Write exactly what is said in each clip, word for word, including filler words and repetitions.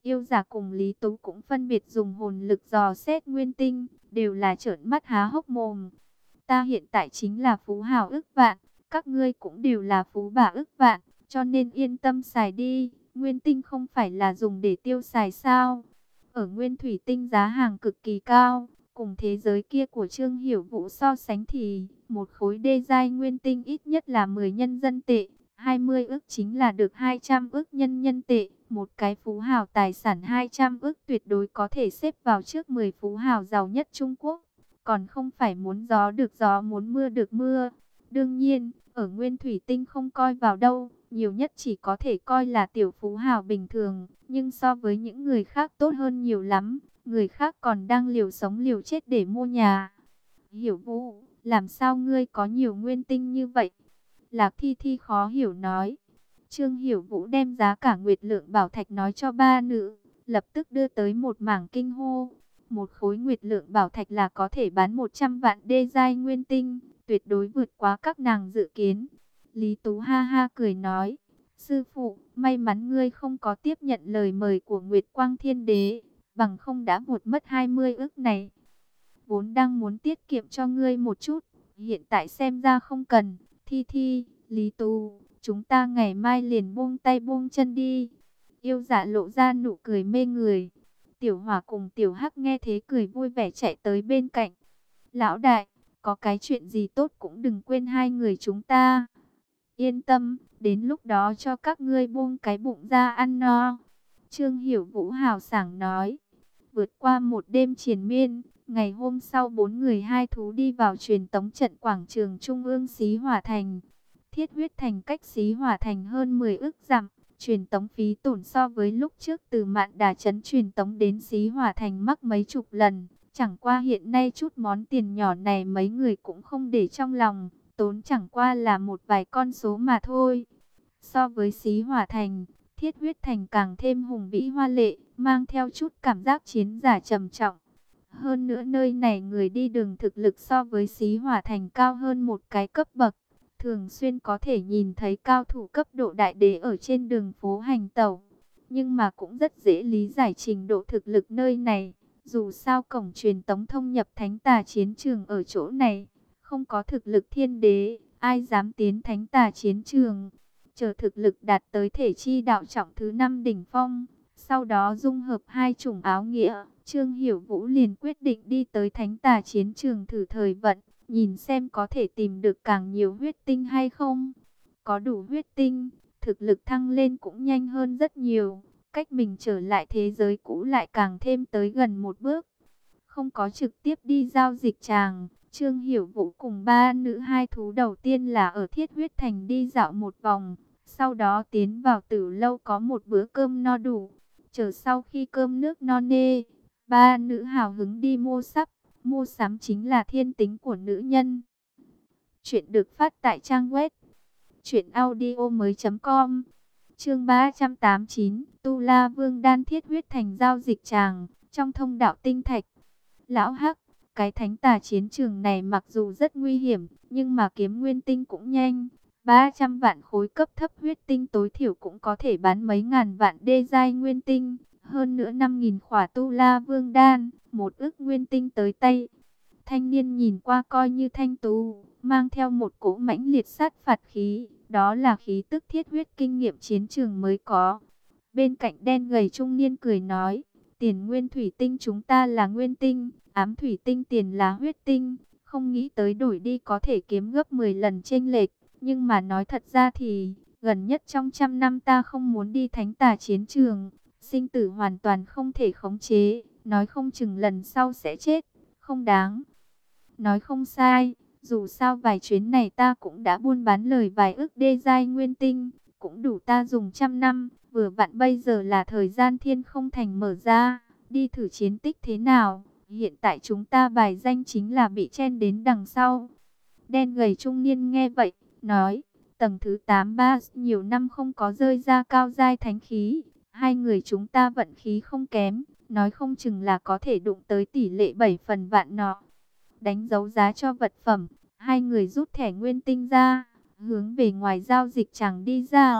Yêu Giả cùng Lý Tú cũng phân biệt dùng hồn lực dò xét nguyên tinh, đều là trợn mắt há hốc mồm. Ta hiện tại chính là phú hào ức vạn, các ngươi cũng đều là phú bà ức vạn, cho nên yên tâm xài đi. Nguyên tinh không phải là dùng để tiêu xài sao? Ở nguyên thủy tinh giá hàng cực kỳ cao, cùng thế giới kia của Trương Hiểu Vũ so sánh thì một khối đê giai nguyên tinh ít nhất là mười nhân dân tệ, hai mươi ức chính là được hai trăm ức nhân nhân tệ. Một cái phú hào tài sản hai trăm ức tuyệt đối có thể xếp vào trước mười phú hào giàu nhất Trung Quốc. Còn không phải muốn gió được gió, muốn mưa được mưa. Đương nhiên, ở nguyên thủy tinh không coi vào đâu, nhiều nhất chỉ có thể coi là tiểu phú hào bình thường. Nhưng so với những người khác tốt hơn nhiều lắm. Người khác còn đang liều sống liều chết để mua nhà. Hiểu Vũ, làm sao ngươi có nhiều nguyên tinh như vậy? Lạc Thi Thi khó hiểu nói. Trương Hiểu Vũ đem giá cả nguyệt lượng bảo thạch nói cho ba nữ, lập tức đưa tới một mảng kinh hô. Một khối nguyệt lượng bảo thạch là có thể bán một trăm vạn đê giai nguyên tinh, tuyệt đối vượt quá các nàng dự kiến. Lý Tú ha ha cười nói, sư phụ, may mắn ngươi không có tiếp nhận lời mời của Nguyệt Quang Thiên Đế, bằng không đã vụt mất hai mươi ức này. Vốn đang muốn tiết kiệm cho ngươi một chút, hiện tại xem ra không cần. Thi Thi, Lý Tú, chúng ta ngày mai liền buông tay buông chân đi. Yêu Dạ lộ ra nụ cười mê người. Tiểu Hỏa cùng Tiểu Hắc nghe thế cười vui vẻ chạy tới bên cạnh. Lão đại, có cái chuyện gì tốt cũng đừng quên hai người chúng ta. Yên tâm, đến lúc đó cho các ngươi buông cái bụng ra ăn no. Trương Hiểu Vũ hào sảng nói. Vượt qua một đêm triền miên, ngày hôm sau bốn người hai thú đi vào truyền tống trận quảng trường Trung ương Xí Hỏa Thành. Thiết Huyết Thành cách Xí Hỏa Thành hơn mười ức dặm, truyền tống phí tổn so với lúc trước từ Mạn Đà trấn truyền tống đến Xí Hỏa Thành mắc mấy chục lần. Chẳng qua hiện nay chút món tiền nhỏ này mấy người cũng không để trong lòng, tốn chẳng qua là một vài con số mà thôi. So với Xí Hỏa Thành, Thiết Huyết Thành càng thêm hùng vĩ hoa lệ, mang theo chút cảm giác chiến giả trầm trọng. Hơn nữa nơi này người đi đường thực lực so với Xí Hỏa Thành cao hơn một cái cấp bậc. Thường xuyên có thể nhìn thấy cao thủ cấp độ đại đế ở trên đường phố hành tẩu. Nhưng mà cũng rất dễ lý giải trình độ thực lực nơi này. Dù sao cổng truyền tống thông nhập thánh tà chiến trường ở chỗ này, không có thực lực thiên đế, ai dám tiến thánh tà chiến trường. Chờ thực lực đạt tới thể chi đạo trọng thứ năm đỉnh phong, sau đó dung hợp hai chủng áo nghĩa, Trương Hiểu Vũ liền quyết định đi tới thánh tà chiến trường thử thời vận, nhìn xem có thể tìm được càng nhiều huyết tinh hay không. Có đủ huyết tinh, thực lực thăng lên cũng nhanh hơn rất nhiều, cách mình trở lại thế giới cũ lại càng thêm tới gần một bước. Không có trực tiếp đi giao dịch tràng, Trương Hiểu Vũ cùng ba nữ hai thú đầu tiên là ở Thiết Huyết Thành đi dạo một vòng, sau đó tiến vào Tử lâu có một bữa cơm no đủ. Chờ sau khi cơm nước no nê, ba nữ hào hứng đi mua sắm. Mua sắm chính là thiên tính của nữ nhân. Chuyện được phát tại trang web truyệnaudiomoi chấm com. Chương ba trăm tám mươi chín, Tu La Vương Đan Thiết Huyết Thành giao dịch tràng, trong thông đạo tinh thạch. Lão Hắc, cái thánh tà chiến trường này mặc dù rất nguy hiểm, nhưng mà kiếm nguyên tinh cũng nhanh. ba trăm vạn khối cấp thấp huyết tinh tối thiểu cũng có thể bán mấy ngàn vạn đê giai nguyên tinh. Hơn nữa năm nghìn khỏa Tu La Vương Đan, một ức nguyên tinh tới tay. Thanh niên nhìn qua coi như thanh tú, mang theo một cỗ mãnh liệt sát phạt khí. Đó là khí tức thiết huyết kinh nghiệm chiến trường mới có. Bên cạnh đen gầy trung niên cười nói, tiền nguyên thủy tinh chúng ta là nguyên tinh, ám thủy tinh tiền là huyết tinh. Không nghĩ tới đổi đi có thể kiếm gấp mười lần chênh lệch. Nhưng mà nói thật ra thì, gần nhất trong trăm năm ta không muốn đi thánh tà chiến trường. Sinh tử hoàn toàn không thể khống chế, nói không chừng lần sau sẽ chết, không đáng. Nói không sai, dù sao vài chuyến này ta cũng đã buôn bán lời vài ức đê giai nguyên tinh, cũng đủ ta dùng trăm năm, vừa vặn bây giờ là thời gian thiên không thành mở ra, đi thử chiến tích thế nào. Hiện tại chúng ta bài danh chính là bị chen đến đằng sau. Đen gầy trung niên nghe vậy, nói, tầng thứ tám ba nhiều năm không có rơi ra cao giai thánh khí. Hai người chúng ta vận khí không kém, nói không chừng là có thể đụng tới tỷ lệ bảy phần vạn nọ. Đánh dấu giá cho vật phẩm, hai người rút thẻ nguyên tinh ra, hướng về ngoài giao dịch chẳng đi ra.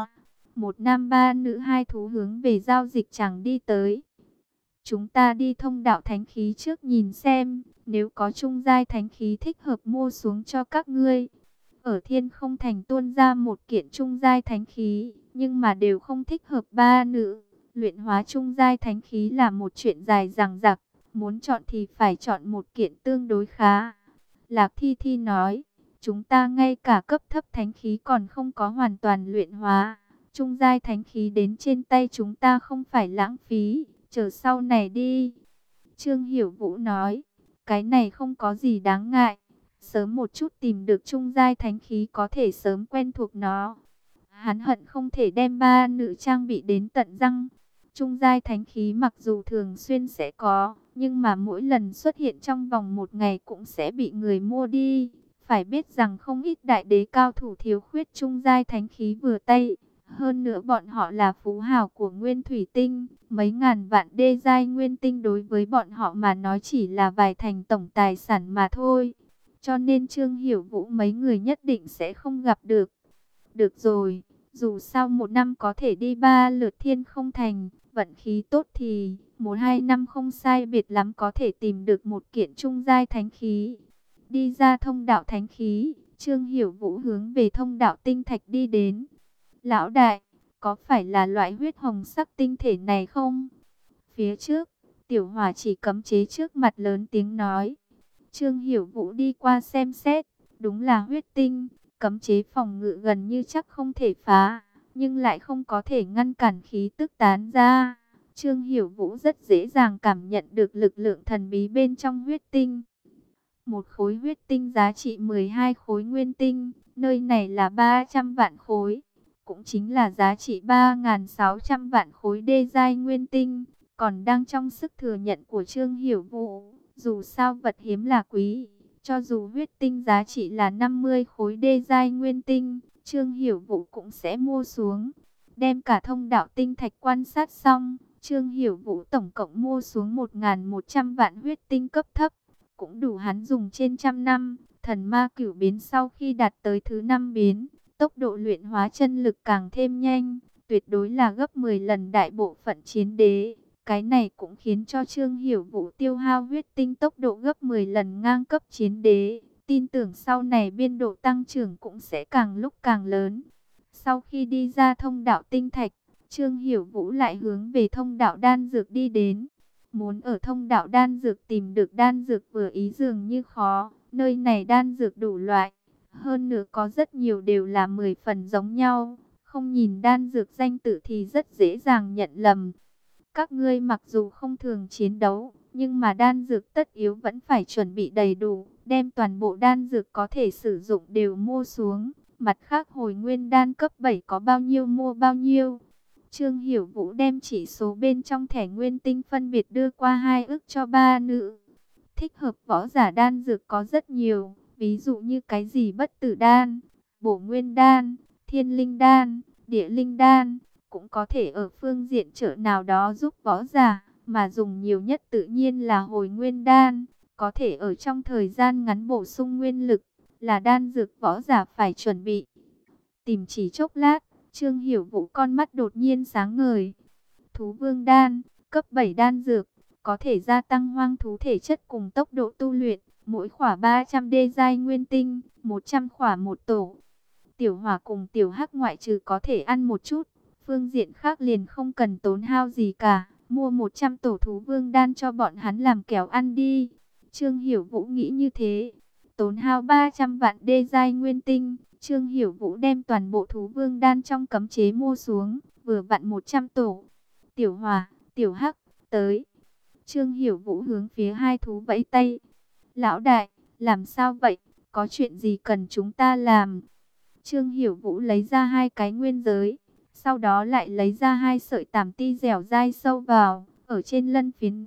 Một nam ba nữ hai thú hướng về giao dịch chẳng đi tới. Chúng ta đi thông đạo thánh khí trước nhìn xem, nếu có trung giai thánh khí thích hợp mua xuống cho các ngươi. Ở Thiên Không Thành tuôn ra một kiện trung giai thánh khí, nhưng mà đều không thích hợp ba nữ. Luyện hóa trung giai thánh khí là một chuyện dài dằng dặc, muốn chọn thì phải chọn một kiện tương đối khá. Lạc Thi Thi nói, chúng ta ngay cả cấp thấp thánh khí còn không có hoàn toàn luyện hóa. Trung giai thánh khí đến trên tay chúng ta không phải lãng phí, chờ sau này đi. Trương Hiểu Vũ nói, cái này không có gì đáng ngại. Sớm một chút tìm được trung giai thánh khí có thể sớm quen thuộc nó. Hắn hận không thể đem ba nữ trang bị đến tận răng. Trung giai thánh khí mặc dù thường xuyên sẽ có, nhưng mà mỗi lần xuất hiện trong vòng một ngày cũng sẽ bị người mua đi. Phải biết rằng không ít đại đế cao thủ thiếu khuyết trung giai thánh khí vừa tay. Hơn nữa bọn họ là phú hào của Nguyên Thủy Tinh. Mấy ngàn vạn đê giai Nguyên Tinh đối với bọn họ mà nói chỉ là vài thành tổng tài sản mà thôi. Cho nên Trương Hiểu Vũ mấy người nhất định sẽ không gặp được. Được rồi, dù sao một năm có thể đi ba lượt Thiên Không Thành, vận khí tốt thì một hai năm không sai biệt lắm có thể tìm được một kiện trung giai thánh khí. Đi ra thông đạo thánh khí, Trương Hiểu Vũ hướng về thông đạo tinh thạch đi đến. Lão đại, có phải là loại huyết hồng sắc tinh thể này không? Phía trước, Tiểu Hỏa chỉ cấm chế trước mặt lớn tiếng nói. Trương Hiểu Vũ đi qua xem xét, đúng là huyết tinh, cấm chế phòng ngự gần như chắc không thể phá, nhưng lại không có thể ngăn cản khí tức tán ra. Trương Hiểu Vũ rất dễ dàng cảm nhận được lực lượng thần bí bên trong huyết tinh. Một khối huyết tinh giá trị mười hai khối nguyên tinh, nơi này là ba trăm vạn khối, cũng chính là giá trị ba nghìn sáu trăm vạn khối đê giai nguyên tinh, còn đang trong sức thừa nhận của Trương Hiểu Vũ. Dù sao vật hiếm là quý, cho dù huyết tinh giá trị là năm mươi khối đê giai nguyên tinh, Trương Hiểu Vũ cũng sẽ mua xuống. Đem cả thông đạo tinh thạch quan sát xong, Trương Hiểu Vũ tổng cộng mua xuống một nghìn một trăm vạn huyết tinh cấp thấp, cũng đủ hắn dùng trên trăm năm. Thần ma cửu biến sau khi đạt tới thứ năm biến, tốc độ luyện hóa chân lực càng thêm nhanh, tuyệt đối là gấp mười lần đại bộ phận chiến đế. Cái này cũng khiến cho Trương Hiểu Vũ tiêu hao huyết tinh tốc độ gấp mười lần ngang cấp chiến đế. Tin tưởng sau này biên độ tăng trưởng cũng sẽ càng lúc càng lớn. Sau khi đi ra thông đạo tinh thạch, Trương Hiểu Vũ lại hướng về thông đạo đan dược đi đến. Muốn ở thông đạo đan dược tìm được đan dược vừa ý dường như khó. Nơi này đan dược đủ loại, hơn nữa có rất nhiều đều là mười phần giống nhau. Không nhìn đan dược danh tự thì rất dễ dàng nhận lầm. Các ngươi mặc dù không thường chiến đấu, nhưng mà đan dược tất yếu vẫn phải chuẩn bị đầy đủ, đem toàn bộ đan dược có thể sử dụng đều mua xuống. Mặt khác hồi nguyên đan cấp bảy có bao nhiêu mua bao nhiêu. Trương Hiểu Vũ đem chỉ số bên trong thẻ nguyên tinh phân biệt đưa qua hai ức cho ba nữ. Thích hợp võ giả đan dược có rất nhiều, ví dụ như cái gì bất tử đan, bổ nguyên đan, thiên linh đan, địa linh đan. Cũng có thể ở phương diện trợ nào đó giúp võ giả, mà dùng nhiều nhất tự nhiên là hồi nguyên đan, có thể ở trong thời gian ngắn bổ sung nguyên lực, là đan dược võ giả phải chuẩn bị. Tìm chỉ chốc lát, Trương Hiểu Vũ con mắt đột nhiên sáng ngời. Thú vương đan, cấp bảy đan dược, có thể gia tăng hoang thú thể chất cùng tốc độ tu luyện, mỗi khỏa ba trăm đê giai nguyên tinh, một trăm khỏa một tổ. Tiểu Hỏa cùng Tiểu Hắc ngoại trừ có thể ăn một chút, phương diện khác liền không cần tốn hao gì cả, mua một trăm tổ thú vương đan cho bọn hắn làm kẹo ăn đi. Trương Hiểu Vũ nghĩ như thế, tốn hao ba trăm vạn đê giai nguyên tinh, Trương Hiểu Vũ đem toàn bộ thú vương đan trong cấm chế mua xuống, vừa vặn một trăm tổ. Tiểu Hỏa, Tiểu Hắc, tới. Trương Hiểu Vũ hướng phía hai thú vẫy tay. Lão đại, làm sao vậy? Có chuyện gì cần chúng ta làm? Trương Hiểu Vũ lấy ra hai cái nguyên giới, sau đó lại lấy ra hai sợi tàm ti dẻo dai sâu vào, ở trên lân phiến.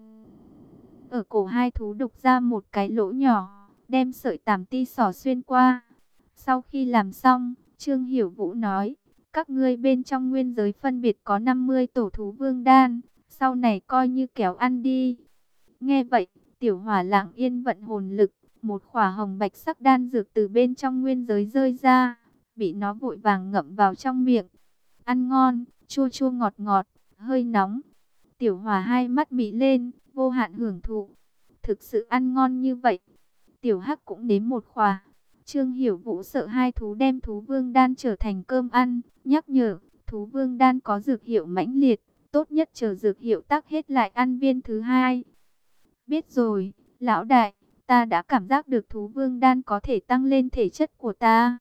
Ở cổ hai thú đục ra một cái lỗ nhỏ, đem sợi tàm ti xỏ xuyên qua. Sau khi làm xong, Trương Hiểu Vũ nói, các ngươi bên trong nguyên giới phân biệt có năm mươi tổ thú vương đan, sau này coi như kéo ăn đi. Nghe vậy, Tiểu Hỏa lặng yên vận hồn lực, một khỏa hồng bạch sắc đan dược từ bên trong nguyên giới rơi ra, bị nó vội vàng ngậm vào trong miệng. ăn ngon, chua chua ngọt ngọt, hơi nóng. Tiểu Hòa hai mắt mị lên, vô hạn hưởng thụ. Thực sự ăn ngon như vậy. Tiểu Hắc cũng nếm một khỏa. Trương Hiểu Vũ sợ hai thú đem thú vương đan trở thành cơm ăn, nhắc nhở, thú vương đan có dược hiệu mãnh liệt, tốt nhất chờ dược hiệu tác hết lại ăn viên thứ hai. Biết rồi, lão đại, ta đã cảm giác được thú vương đan có thể tăng lên thể chất của ta.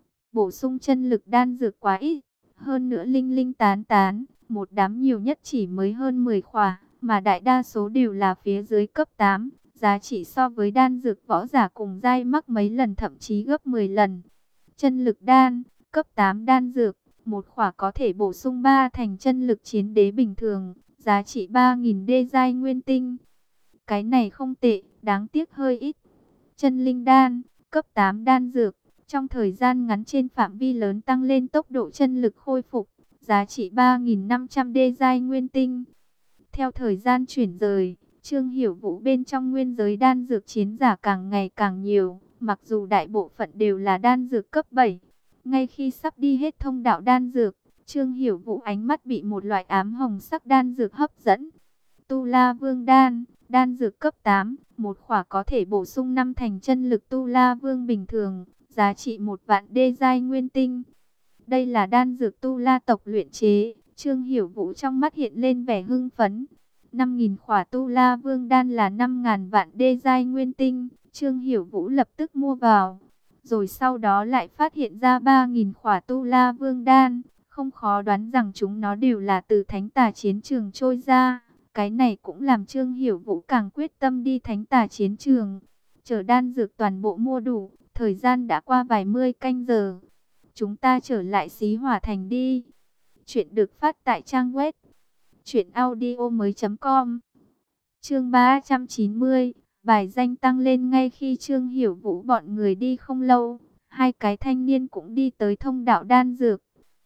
Bổ sung chân lực đan dược quá ít, hơn nữa linh linh tán tán, một đám nhiều nhất chỉ mới hơn mười khỏa, mà đại đa số đều là phía dưới cấp tám. Giá trị so với đan dược võ giả cùng giai mắc mấy lần thậm chí gấp mười lần. Chân lực đan, cấp tám đan dược, một khỏa có thể bổ sung ba thành chân lực chiến đế bình thường, giá trị ba nghìn đê giai nguyên tinh. Cái này không tệ, đáng tiếc hơi ít. Chân linh đan, cấp tám đan dược, trong thời gian ngắn trên phạm vi lớn tăng lên tốc độ chân lực khôi phục, giá trị ba nghìn năm trăm đê giai nguyên tinh. Theo thời gian chuyển rời, Trương Hiểu Vũ bên trong nguyên giới đan dược chiến giả càng ngày càng nhiều, mặc dù đại bộ phận đều là đan dược cấp bảy. Ngay khi sắp đi hết thông đạo đan dược, Trương Hiểu Vũ ánh mắt bị một loại ám hồng sắc đan dược hấp dẫn. Tu La Vương đan, đan dược cấp tám, một khỏa có thể bổ sung năm thành chân lực Tu La Vương bình thường, giá trị một vạn đê giai nguyên tinh. Đây là đan dược Tu La tộc luyện chế, Trương Hiểu Vũ trong mắt hiện lên vẻ hưng phấn. năm nghìn khỏa Tu La Vương đan là năm nghìn vạn đê giai nguyên tinh, Trương Hiểu Vũ lập tức mua vào. Rồi sau đó lại phát hiện ra ba nghìn khỏa Tu La Vương đan, không khó đoán rằng chúng nó đều là từ Thánh Tà chiến trường trôi ra. Cái này cũng làm Trương Hiểu Vũ càng quyết tâm đi Thánh Tà chiến trường. Chờ đan dược toàn bộ mua đủ, thời gian đã qua vài mươi canh giờ. Chúng ta trở lại Xí Hỏa Thành đi. Chuyện được phát tại trang web truyện audio mới chấm com. Chương ba trăm chín mươi, bài danh tăng lên. Ngay khi Trương Hiểu Vũ bọn người đi không lâu, hai cái thanh niên cũng đi tới thông đạo đan dược.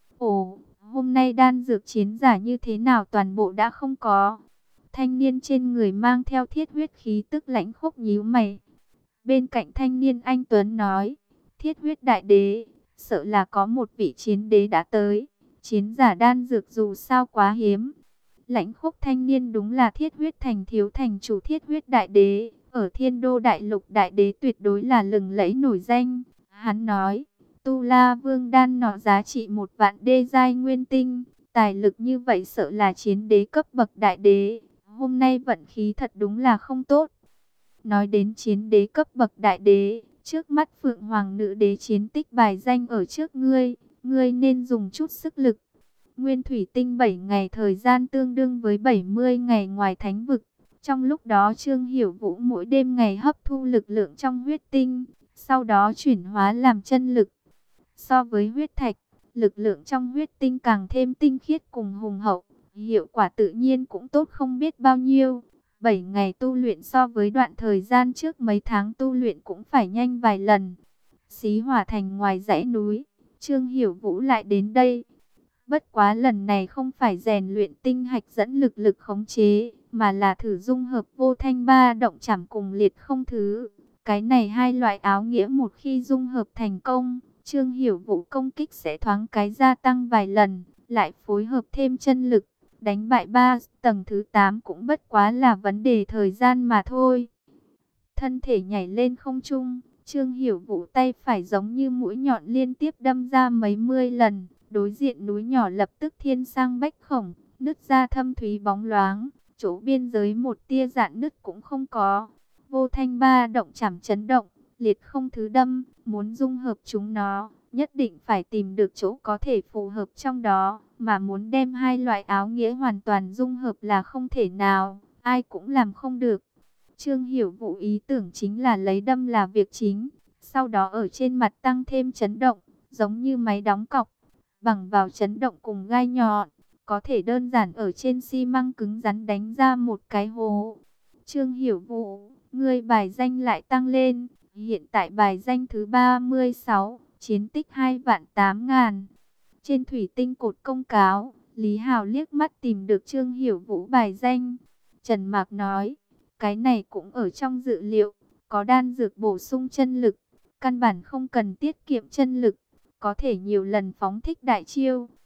Ồ, hôm nay đan dược chiến giả như thế nào toàn bộ đã không có. Thanh niên trên người mang theo thiết huyết khí tức lãnh khốc nhíu mày. Bên cạnh thanh niên anh Tuấn nói, thiết huyết đại đế, sợ là có một vị chiến đế đã tới. Chiến giả đan dược dù sao quá hiếm. Lãnh khốc thanh niên đúng là thiết huyết thành thiếu thành chủ thiết huyết đại đế. Ở thiên đô đại lục đại đế tuyệt đối là lừng lẫy nổi danh. Hắn nói, Tu La Vương đan nọ giá trị một vạn đê giai nguyên tinh. Tài lực như vậy sợ là chiến đế cấp bậc đại đế. Hôm nay vận khí thật đúng là không tốt. Nói đến chiến đế cấp bậc đại đế, trước mắt Phượng Hoàng nữ đế chiến tích bài danh ở trước ngươi, ngươi nên dùng chút sức lực. Nguyên thủy tinh bảy ngày thời gian tương đương với bảy mươi ngày ngoài thánh vực. Trong lúc đó Trương Hiểu Vũ mỗi đêm ngày hấp thu lực lượng trong huyết tinh, sau đó chuyển hóa làm chân lực. So với huyết thạch, lực lượng trong huyết tinh càng thêm tinh khiết cùng hùng hậu, hiệu quả tự nhiên cũng tốt không biết bao nhiêu. bảy ngày tu luyện so với đoạn thời gian trước mấy tháng tu luyện cũng phải nhanh vài lần. Xí Hỏa Thành ngoài dãy núi, Trương Hiểu Vũ lại đến đây. Bất quá lần này không phải rèn luyện tinh hạch dẫn lực lực khống chế, mà là thử dung hợp vô thanh ba động chảm cùng liệt không thứ. Cái này hai loại áo nghĩa một khi dung hợp thành công, Trương Hiểu Vũ công kích sẽ thoáng cái gia tăng vài lần, lại phối hợp thêm chân lực. Đánh bại ba tầng thứ tám cũng bất quá là vấn đề thời gian mà thôi. Thân thể nhảy lên không trung, Trương Hiểu Vũ tay phải giống như mũi nhọn liên tiếp đâm ra mấy mươi lần. Đối diện núi nhỏ lập tức thiên sang bách khổng, nứt ra thâm thúy bóng loáng. Chỗ biên giới một tia rạn nứt cũng không có. Vô thanh ba động chảm chấn động, liệt không thứ đâm, muốn dung hợp chúng nó. Nhất định phải tìm được chỗ có thể phù hợp trong đó, mà muốn đem hai loại áo nghĩa hoàn toàn dung hợp là không thể nào, ai cũng làm không được. Trương Hiểu Vũ ý tưởng chính là lấy đâm là việc chính, sau đó ở trên mặt tăng thêm chấn động, giống như máy đóng cọc, bằng vào chấn động cùng gai nhọn, có thể đơn giản ở trên xi măng cứng rắn đánh ra một cái hố. Trương Hiểu Vũ, ngươi bài danh lại tăng lên, hiện tại bài danh thứ ba mươi sáu. Chiến tích hai vạn tám ngàn. Trên thủy tinh cột công cáo, Lý Hào liếc mắt tìm được Trương Hiểu Vũ bài danh. Trần Mạc nói, cái này cũng ở trong dự liệu, có đan dược bổ sung chân lực, căn bản không cần tiết kiệm chân lực, có thể nhiều lần phóng thích đại chiêu.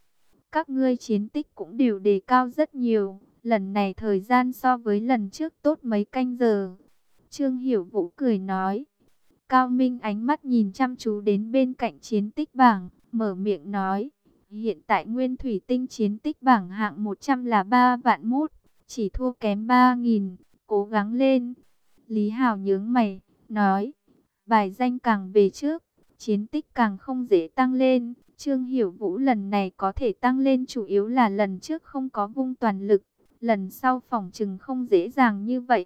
Các ngươi chiến tích cũng đều đề cao rất nhiều. Lần này thời gian so với lần trước tốt mấy canh giờ. Trương Hiểu Vũ cười nói. Cao Minh ánh mắt nhìn chăm chú đến bên cạnh chiến tích bảng, mở miệng nói. Hiện tại Nguyên Thủy Tinh chiến tích bảng hạng một trăm là ba vạn mốt, chỉ thua kém ba nghìn, cố gắng lên. Lý Hào nhướng mày, nói. Bài danh càng về trước, chiến tích càng không dễ tăng lên. Trương Hiểu Vũ lần này có thể tăng lên chủ yếu là lần trước không có vung toàn lực, lần sau phỏng chừng không dễ dàng như vậy.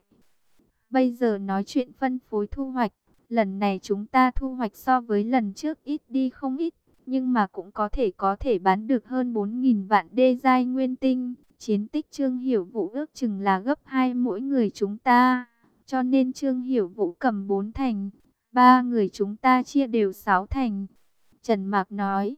Bây giờ nói chuyện phân phối thu hoạch, lần này chúng ta thu hoạch so với lần trước ít đi không ít, nhưng mà cũng có thể có thể bán được hơn bốn nghìn vạn đê giai nguyên tinh. Chiến tích Trương Hiểu Vũ ước chừng là gấp hai mỗi người chúng ta, cho nên Trương Hiểu Vũ cầm bốn thành, ba người chúng ta chia đều sáu thành. Trần Mạc nói,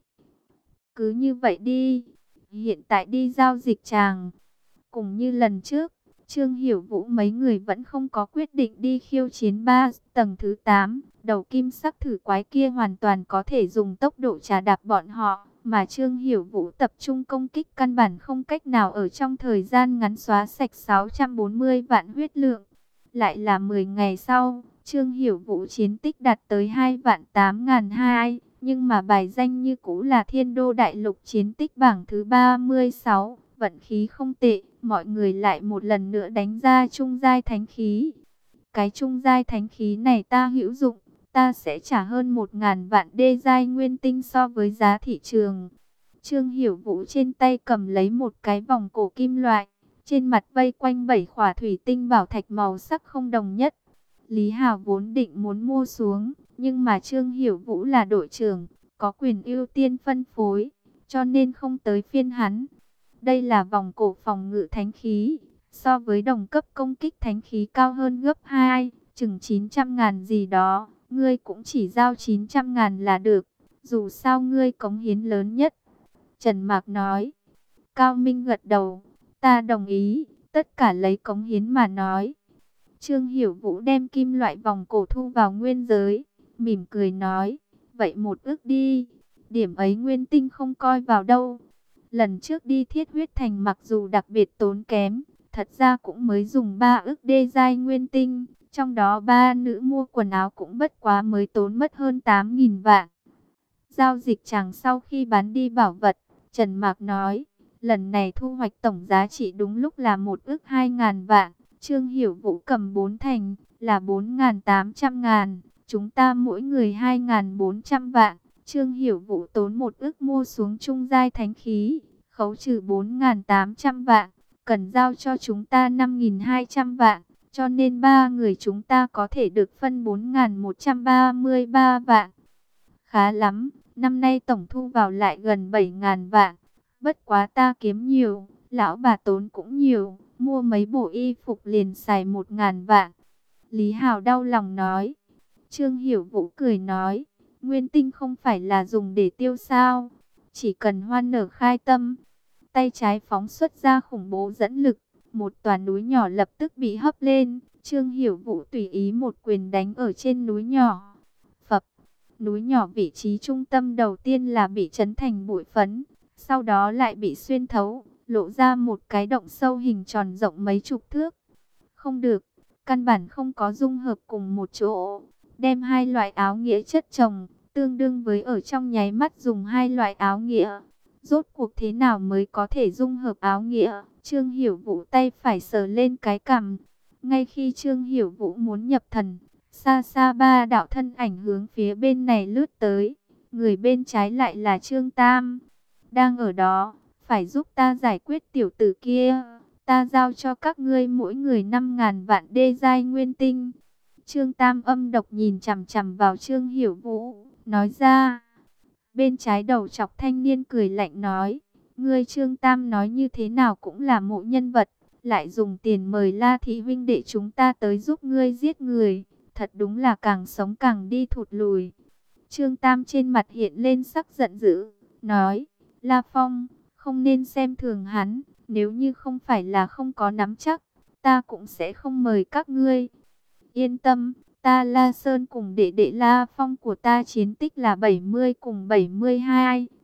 cứ như vậy đi, hiện tại đi giao dịch tràng. Cùng như lần trước, Trương Hiểu Vũ mấy người vẫn không có quyết định đi khiêu chiến ba tầng thứ tám. Đầu kim sắc thử quái kia hoàn toàn có thể dùng tốc độ trà đạp bọn họ. Mà Trương Hiểu Vũ tập trung công kích căn bản không cách nào ở trong thời gian ngắn xóa sạch sáu trăm bốn mươi vạn huyết lượng. Lại là mười ngày sau, Trương Hiểu Vũ chiến tích đạt tới hai vạn tám ngàn hai. Nhưng mà bài danh như cũ là Thiên Đô Đại Lục chiến tích bảng thứ ba mươi sáu. Vận khí không tệ, mọi người lại một lần nữa đánh ra trung giai thánh khí. Cái trung giai thánh khí này ta hữu dụng, ta sẽ trả hơn một ngàn vạn đê giai nguyên tinh so với giá thị trường. Trương Hiểu Vũ trên tay cầm lấy một cái vòng cổ kim loại, trên mặt vây quanh bảy khỏa thủy tinh bảo thạch màu sắc không đồng nhất. Lý Hào vốn định muốn mua xuống, nhưng mà Trương Hiểu Vũ là đội trưởng, có quyền ưu tiên phân phối, cho nên không tới phiên hắn. Đây là vòng cổ phòng ngự thánh khí, so với đồng cấp công kích thánh khí cao hơn gấp hai, chừng chín trăm ngàn gì đó, ngươi cũng chỉ giao chín trăm ngàn là được, dù sao ngươi cống hiến lớn nhất. Trần Mạc nói. Cao Minh gật đầu, ta đồng ý, tất cả lấy cống hiến mà nói. Trương Hiểu Vũ đem kim loại vòng cổ thu vào nguyên giới, mỉm cười nói, vậy một ước đi, điểm ấy nguyên tinh không coi vào đâu. Lần trước đi Thiết Huyết Thành mặc dù đặc biệt tốn kém, thật ra cũng mới dùng ba ức đê giai nguyên tinh, trong đó ba nữ mua quần áo cũng bất quá mới tốn mất hơn tám nghìn vạn. Giao dịch chàng sau khi bán đi bảo vật, Trần Mạc nói, lần này thu hoạch tổng giá trị đúng lúc là một ức hai ngàn vạn, Trương Hiểu Vũ cầm bốn thành, là bốn ngàn tám trăm ngàn, chúng ta mỗi người hai ngàn bốn trăm vạn. Trương Hiểu Vũ tốn một ức mua xuống trung giai thánh khí, khấu trừ bốn ngàn tám trăm vạn, cần giao cho chúng ta năm nghìn hai trăm vạn, cho nên ba người chúng ta có thể được phân bốn ngàn một trăm ba mươi ba vạn. Khá lắm, năm nay tổng thu vào lại gần bảy ngàn vạn, bất quá ta kiếm nhiều, lão bà tốn cũng nhiều, mua mấy bộ y phục liền xài một ngàn vạn. Lý Hào đau lòng nói. Trương Hiểu Vũ cười nói, nguyên tinh không phải là dùng để tiêu sao, chỉ cần hoan nở khai tâm. Tay trái phóng xuất ra khủng bố dẫn lực, một tòa núi nhỏ lập tức bị hấp lên. Trương Hiểu Vũ tùy ý một quyền đánh ở trên núi nhỏ. Phập, núi nhỏ vị trí trung tâm đầu tiên là bị chấn thành bụi phấn, sau đó lại bị xuyên thấu, lộ ra một cái động sâu hình tròn rộng mấy chục thước. Không được, căn bản không có dung hợp cùng một chỗ. Đem hai loại áo nghĩa chất chồng, tương đương với ở trong nháy mắt dùng hai loại áo nghĩa. Rốt cuộc thế nào mới có thể dung hợp áo nghĩa? Trương Hiểu Vũ tay phải sờ lên cái cằm. Ngay khi Trương Hiểu Vũ muốn nhập thần, xa xa ba đạo thân ảnh hướng phía bên này lướt tới. Người bên trái lại là Trương Tam. Đang ở đó, phải giúp ta giải quyết tiểu tử kia. Ta giao cho các ngươi mỗi người năm ngàn vạn đê giai nguyên tinh. Trương Tam âm độc nhìn chằm chằm vào Trương Hiểu Vũ, nói ra. Bên trái đầu chọc thanh niên cười lạnh nói, ngươi Trương Tam nói như thế nào cũng là mộ nhân vật, lại dùng tiền mời La Thị huynh đệ chúng ta tới giúp ngươi giết người, thật đúng là càng sống càng đi thụt lùi. Trương Tam trên mặt hiện lên sắc giận dữ, nói, La Phong, không nên xem thường hắn, nếu như không phải là không có nắm chắc, ta cũng sẽ không mời các ngươi. Yên tâm, ta La Sơn cùng đệ đệ La Phong của ta chiến tích là bảy mươi cùng bảy mươi hai,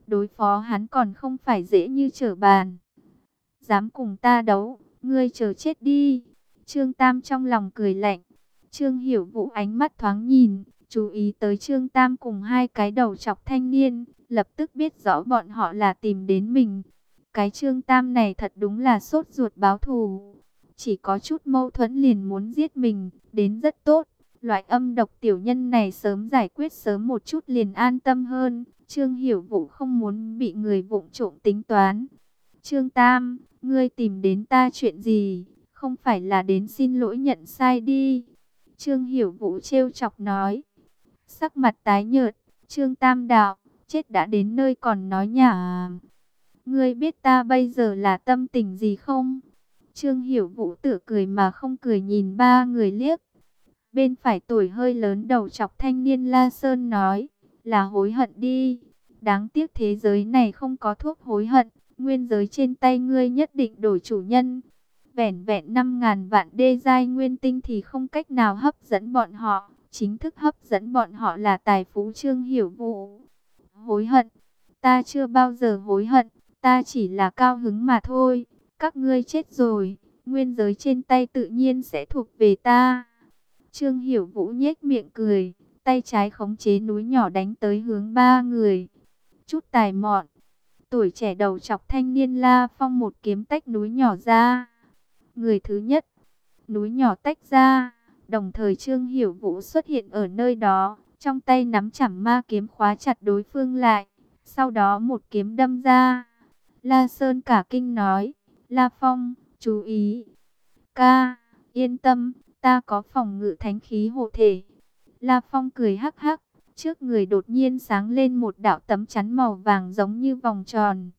đối phó hắn còn không phải dễ như trở bàn. Dám cùng ta đấu, ngươi chờ chết đi. Trương Tam trong lòng cười lạnh. Trương Hiểu Vũ ánh mắt thoáng nhìn, chú ý tới Trương Tam cùng hai cái đầu chọc thanh niên, lập tức biết rõ bọn họ là tìm đến mình. Cái Trương Tam này thật đúng là sốt ruột báo thù. Chỉ có chút mâu thuẫn liền muốn giết mình, đến rất tốt. Loại âm độc tiểu nhân này sớm giải quyết sớm một chút liền an tâm hơn. Trương Hiểu Vũ không muốn bị người vụng trộm tính toán. Trương Tam, ngươi tìm đến ta chuyện gì? Không phải là đến xin lỗi nhận sai đi. Trương Hiểu Vũ trêu chọc nói. Sắc mặt tái nhợt, Trương Tam đạo, chết đã đến nơi còn nói nhả. Ngươi biết ta bây giờ là tâm tình gì không? Trương Hiểu Vũ tựa cười mà không cười nhìn ba người liếc. Bên phải tuổi hơi lớn đầu chọc thanh niên La Sơn nói, là hối hận đi. Đáng tiếc thế giới này không có thuốc hối hận, nguyên giới trên tay ngươi nhất định đổi chủ nhân. Vẻn vẹn năm ngàn vạn đê giai nguyên tinh thì không cách nào hấp dẫn bọn họ, chính thức hấp dẫn bọn họ là tài phú Trương Hiểu Vũ. Hối hận, ta chưa bao giờ hối hận, ta chỉ là cao hứng mà thôi. Các ngươi chết rồi, nguyên giới trên tay tự nhiên sẽ thuộc về ta. Trương Hiểu Vũ nhếch miệng cười, tay trái khống chế núi nhỏ đánh tới hướng ba người. Chút tài mọn, tuổi trẻ đầu chọc thanh niên La Phong một kiếm tách núi nhỏ ra. Người thứ nhất, núi nhỏ tách ra, đồng thời Trương Hiểu Vũ xuất hiện ở nơi đó, trong tay nắm chảm ma kiếm khóa chặt đối phương lại, sau đó một kiếm đâm ra. La Sơn cả kinh nói, La Phong, chú ý. Ca, yên tâm, ta có phòng ngự thánh khí hộ thể. La Phong cười hắc hắc, trước người đột nhiên sáng lên một đạo tấm chắn màu vàng giống như vòng tròn.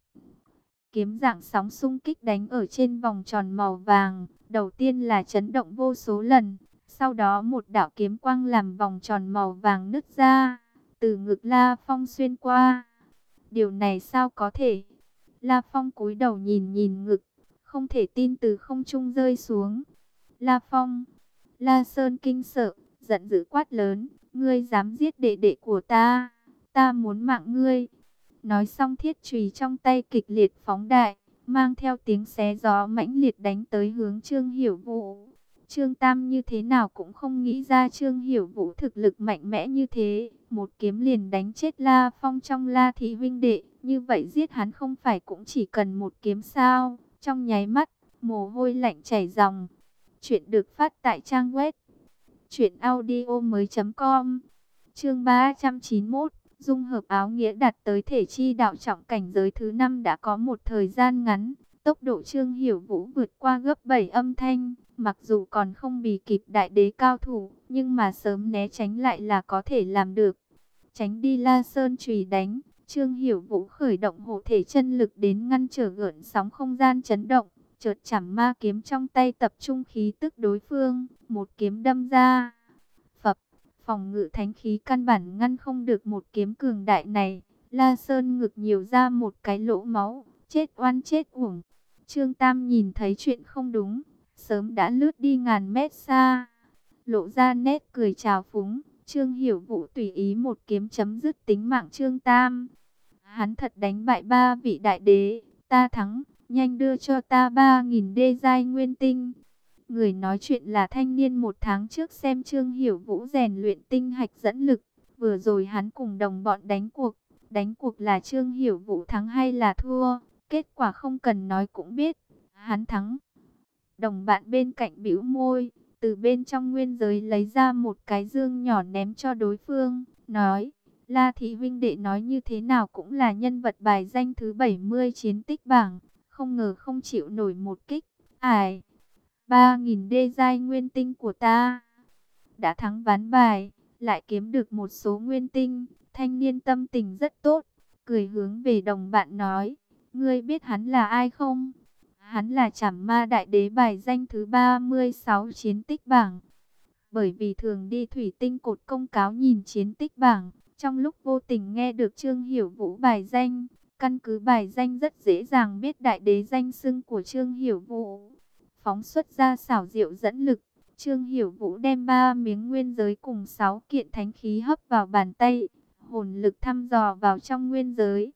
Kiếm dạng sóng xung kích đánh ở trên vòng tròn màu vàng, đầu tiên là chấn động vô số lần, sau đó một đạo kiếm quang làm vòng tròn màu vàng nứt ra, từ ngực La Phong xuyên qua. Điều này sao có thể? La Phong cúi đầu nhìn nhìn ngực, không thể tin từ không trung rơi xuống. La Phong, La Sơn kinh sợ, giận dữ quát lớn, ngươi dám giết đệ đệ của ta, ta muốn mạng ngươi. Nói xong thiết chùy trong tay kịch liệt phóng đại, mang theo tiếng xé gió mãnh liệt đánh tới hướng Trương Hiểu Vũ. Trương Tam như thế nào cũng không nghĩ ra Trương Hiểu Vũ thực lực mạnh mẽ như thế, một kiếm liền đánh chết La Phong trong La Thị huynh đệ, như vậy giết hắn không phải cũng chỉ cần một kiếm sao? Trong nháy mắt, mồ hôi lạnh chảy ròng. Chuyện được phát tại trang web truyện audio mới.com. Chương ba trăm chín mươi mốt, dung hợp áo nghĩa đạt tới thể chi đạo trọng cảnh giới thứ năm đã có một thời gian ngắn, tốc độ Trương Hiểu Vũ vượt qua gấp bảy âm thanh, mặc dù còn không bì kịp đại đế cao thủ, nhưng mà sớm né tránh lại là có thể làm được. Tránh đi La Sơn chùy đánh, Trương Hiểu Vũ khởi động hộ thể chân lực đến ngăn trở gợn sóng không gian chấn động, chợt chảm ma kiếm trong tay tập trung khí tức đối phương, một kiếm đâm ra. Phập, phòng ngự thánh khí căn bản ngăn không được một kiếm cường đại này. La Sơn ngực nhiều ra một cái lỗ máu, chết oan chết uổng. Trương Tam nhìn thấy chuyện không đúng, sớm đã lướt đi ngàn mét xa, lộ ra nét cười trào phúng. Trương Hiểu Vũ tùy ý một kiếm chấm dứt tính mạng Trương Tam. Hắn thật đánh bại ba vị đại đế, ta thắng, nhanh đưa cho ta ba nghìn đê giai nguyên tinh. Người nói chuyện là thanh niên một tháng trước xem Trương Hiểu Vũ rèn luyện tinh hạch dẫn lực. Vừa rồi hắn cùng đồng bọn đánh cuộc, đánh cuộc là Trương Hiểu Vũ thắng hay là thua, kết quả không cần nói cũng biết, hắn thắng. Đồng bạn bên cạnh bĩu môi, từ bên trong nguyên giới lấy ra một cái dương nhỏ ném cho đối phương, nói, La Thị huynh đệ nói như thế nào cũng là nhân vật bài danh thứ bảy mươi chiến tích bảng, không ngờ không chịu nổi một kích. Ải, ba nghìn đê giai nguyên tinh của ta. Đã thắng ván bài, lại kiếm được một số nguyên tinh, thanh niên tâm tình rất tốt, cười hướng về đồng bạn nói, ngươi biết hắn là ai không? Hắn là Trảm Ma Đại Đế bài danh thứ ba mươi sáu chiến tích bảng. Bởi vì thường đi thủy tinh cột công cáo nhìn chiến tích bảng, trong lúc vô tình nghe được Trương Hiểu Vũ bài danh, căn cứ bài danh rất dễ dàng biết đại đế danh xưng của Trương Hiểu Vũ. Phóng xuất ra xảo diệu dẫn lực, Trương Hiểu Vũ đem ba miếng nguyên giới cùng sáu kiện thánh khí hấp vào bàn tay, hồn lực thăm dò vào trong nguyên giới.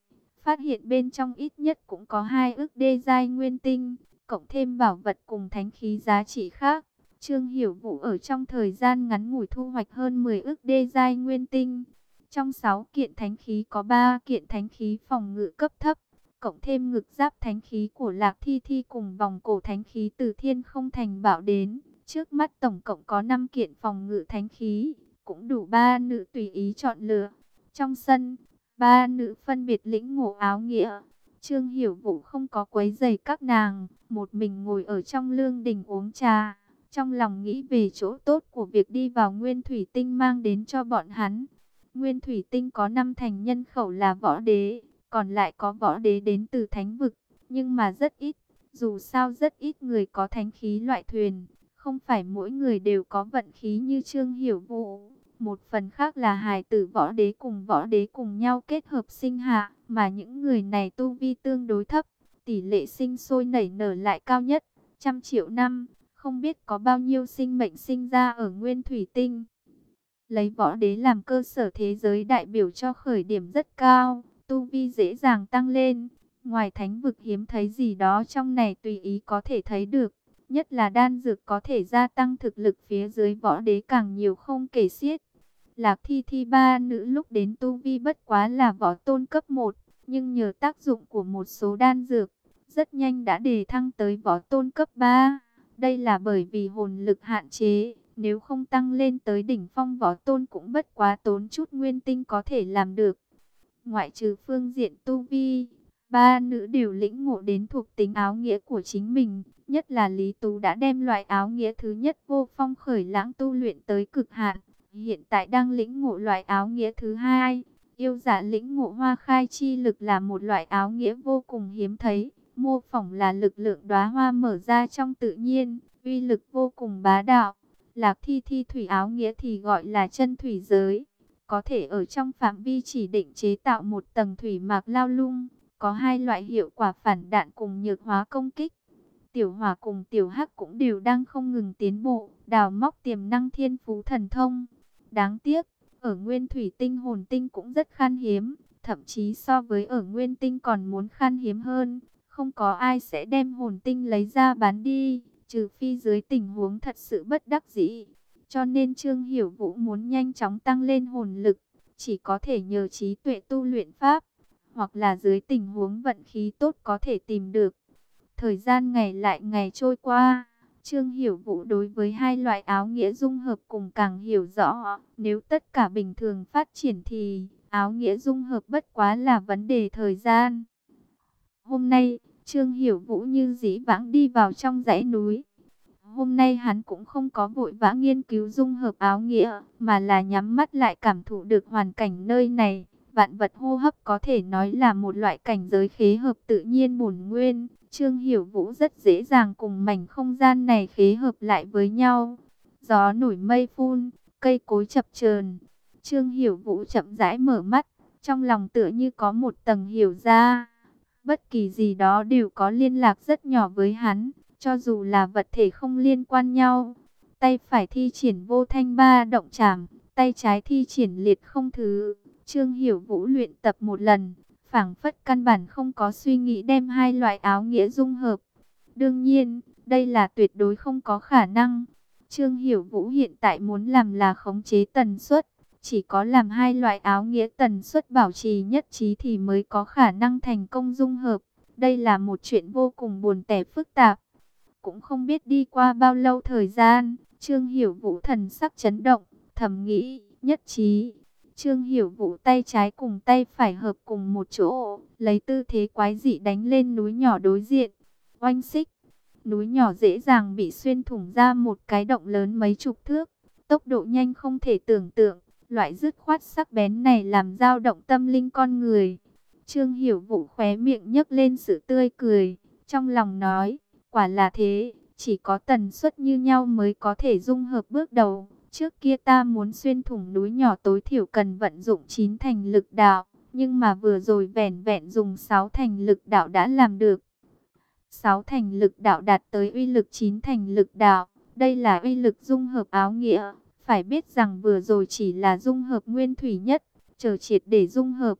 phát hiện bên trong ít nhất cũng có hai ức đê giai nguyên tinh, cộng thêm bảo vật cùng thánh khí giá trị khác. Trương Hiểu Vũ ở trong thời gian ngắn ngủi thu hoạch hơn mười ức đê giai nguyên tinh. Trong sáu kiện thánh khí có ba kiện thánh khí phòng ngự cấp thấp, cộng thêm ngực giáp thánh khí của Lạc Thi Thi cùng vòng cổ thánh khí từ Thiên Không Thành Bảo đến. Trước mắt tổng cộng có năm kiện phòng ngự thánh khí, cũng đủ ba nữ tùy ý chọn lựa. Trong sân, ba nữ phân biệt lĩnh ngộ áo nghĩa. Trương Hiểu Vũ không có quấy rầy các nàng, một mình ngồi ở trong lương đình uống trà, trong lòng nghĩ về chỗ tốt của việc đi vào Nguyên Thủy Tinh mang đến cho bọn hắn. Nguyên Thủy Tinh có năm thành nhân khẩu là võ đế, còn lại có võ đế đến từ thánh vực, nhưng mà rất ít, dù sao rất ít người có thánh khí loại thuyền, không phải mỗi người đều có vận khí như Trương Hiểu Vũ. Một phần khác là hài tử võ đế cùng võ đế cùng nhau kết hợp sinh hạ, mà những người này tu vi tương đối thấp, tỷ lệ sinh sôi nảy nở lại cao nhất, trăm triệu năm, không biết có bao nhiêu sinh mệnh sinh ra ở Nguyên Thủy Tinh. Lấy võ đế làm cơ sở thế giới đại biểu cho khởi điểm rất cao, tu vi dễ dàng tăng lên, ngoài thánh vực hiếm thấy gì đó trong này tùy ý có thể thấy được. Nhất là đan dược có thể gia tăng thực lực phía dưới võ đế càng nhiều không kể xiết. Lạc Thi Thi ba nữ lúc đến tu vi bất quá là võ tôn cấp một, nhưng nhờ tác dụng của một số đan dược, rất nhanh đã đề thăng tới võ tôn cấp ba. Đây là bởi vì hồn lực hạn chế, nếu không tăng lên tới đỉnh phong võ tôn cũng bất quá tốn chút nguyên tinh có thể làm được. Ngoại trừ phương diện tu vi, ba nữ đều lĩnh ngộ đến thuộc tính áo nghĩa của chính mình. Nhất là Lý Tú đã đem loại áo nghĩa thứ nhất vô phong khởi lãng tu luyện tới cực hạn. Hiện tại đang lĩnh ngộ loại áo nghĩa thứ hai. Yêu giả lĩnh ngộ hoa khai chi lực là một loại áo nghĩa vô cùng hiếm thấy. Mô phỏng là lực lượng đóa hoa mở ra trong tự nhiên, uy lực vô cùng bá đạo. Lạc Thi Thi thủy áo nghĩa thì gọi là chân thủy giới. Có thể ở trong phạm vi chỉ định chế tạo một tầng thủy mạc lao lung. Có hai loại hiệu quả phản đạn cùng nhược hóa công kích. Tiểu Hỏa cùng Tiểu Hắc cũng đều đang không ngừng tiến bộ, đào móc tiềm năng thiên phú thần thông. Đáng tiếc, ở Nguyên Thủy Tinh hồn tinh cũng rất khan hiếm, thậm chí so với ở Nguyên Tinh còn muốn khan hiếm hơn. Không có ai sẽ đem hồn tinh lấy ra bán đi, trừ phi dưới tình huống thật sự bất đắc dĩ. Cho nên Trương Hiểu Vũ muốn nhanh chóng tăng lên hồn lực, chỉ có thể nhờ trí tuệ tu luyện pháp, hoặc là dưới tình huống vận khí tốt có thể tìm được. Thời gian ngày lại ngày trôi qua, Trương Hiểu Vũ đối với hai loại áo nghĩa dung hợp cùng càng hiểu rõ. Nếu tất cả bình thường phát triển thì áo nghĩa dung hợp bất quá là vấn đề thời gian. Hôm nay, Trương Hiểu Vũ như dĩ vãng đi vào trong dãy núi. Hôm nay hắn cũng không có vội vã nghiên cứu dung hợp áo nghĩa, mà là nhắm mắt lại cảm thụ được hoàn cảnh nơi này. Vạn vật hô hấp có thể nói là một loại cảnh giới khế hợp tự nhiên bổn nguyên. Trương Hiểu Vũ rất dễ dàng cùng mảnh không gian này khế hợp lại với nhau. Gió nổi mây phun, cây cối chập chờn. Trương Hiểu Vũ chậm rãi mở mắt, trong lòng tựa như có một tầng hiểu ra. Bất kỳ gì đó đều có liên lạc rất nhỏ với hắn, cho dù là vật thể không liên quan nhau. Tay phải thi triển vô thanh ba động trảm, tay trái thi triển liệt không thứ. Trương Hiểu Vũ luyện tập một lần, phảng phất căn bản không có suy nghĩ đem hai loại áo nghĩa dung hợp. Đương nhiên, đây là tuyệt đối không có khả năng. Trương Hiểu Vũ hiện tại muốn làm là khống chế tần suất. Chỉ có làm hai loại áo nghĩa tần suất bảo trì nhất trí thì mới có khả năng thành công dung hợp. Đây là một chuyện vô cùng buồn tẻ phức tạp. Cũng không biết đi qua bao lâu thời gian, Trương Hiểu Vũ thần sắc chấn động, thầm nghĩ, nhất trí. Trương Hiểu Vũ tay trái cùng tay phải hợp cùng một chỗ, lấy tư thế quái dị đánh lên núi nhỏ đối diện. Oanh xích, núi nhỏ dễ dàng bị xuyên thủng ra một cái động lớn mấy chục thước, tốc độ nhanh không thể tưởng tượng. Loại dứt khoát sắc bén này làm dao động tâm linh con người. Trương Hiểu Vũ khóe miệng nhấc lên sự tươi cười, trong lòng nói, quả là thế, chỉ có tần suất như nhau mới có thể dung hợp bước đầu. Trước kia ta muốn xuyên thủng núi nhỏ tối thiểu cần vận dụng chín thành lực đạo, nhưng mà vừa rồi vẻn vẹn dùng sáu thành lực đạo đã làm được. sáu thành lực đạo đạt tới uy lực chín thành lực đạo, đây là uy lực dung hợp áo nghĩa. Phải biết rằng vừa rồi chỉ là dung hợp nguyên thủy nhất, chờ triệt để dung hợp,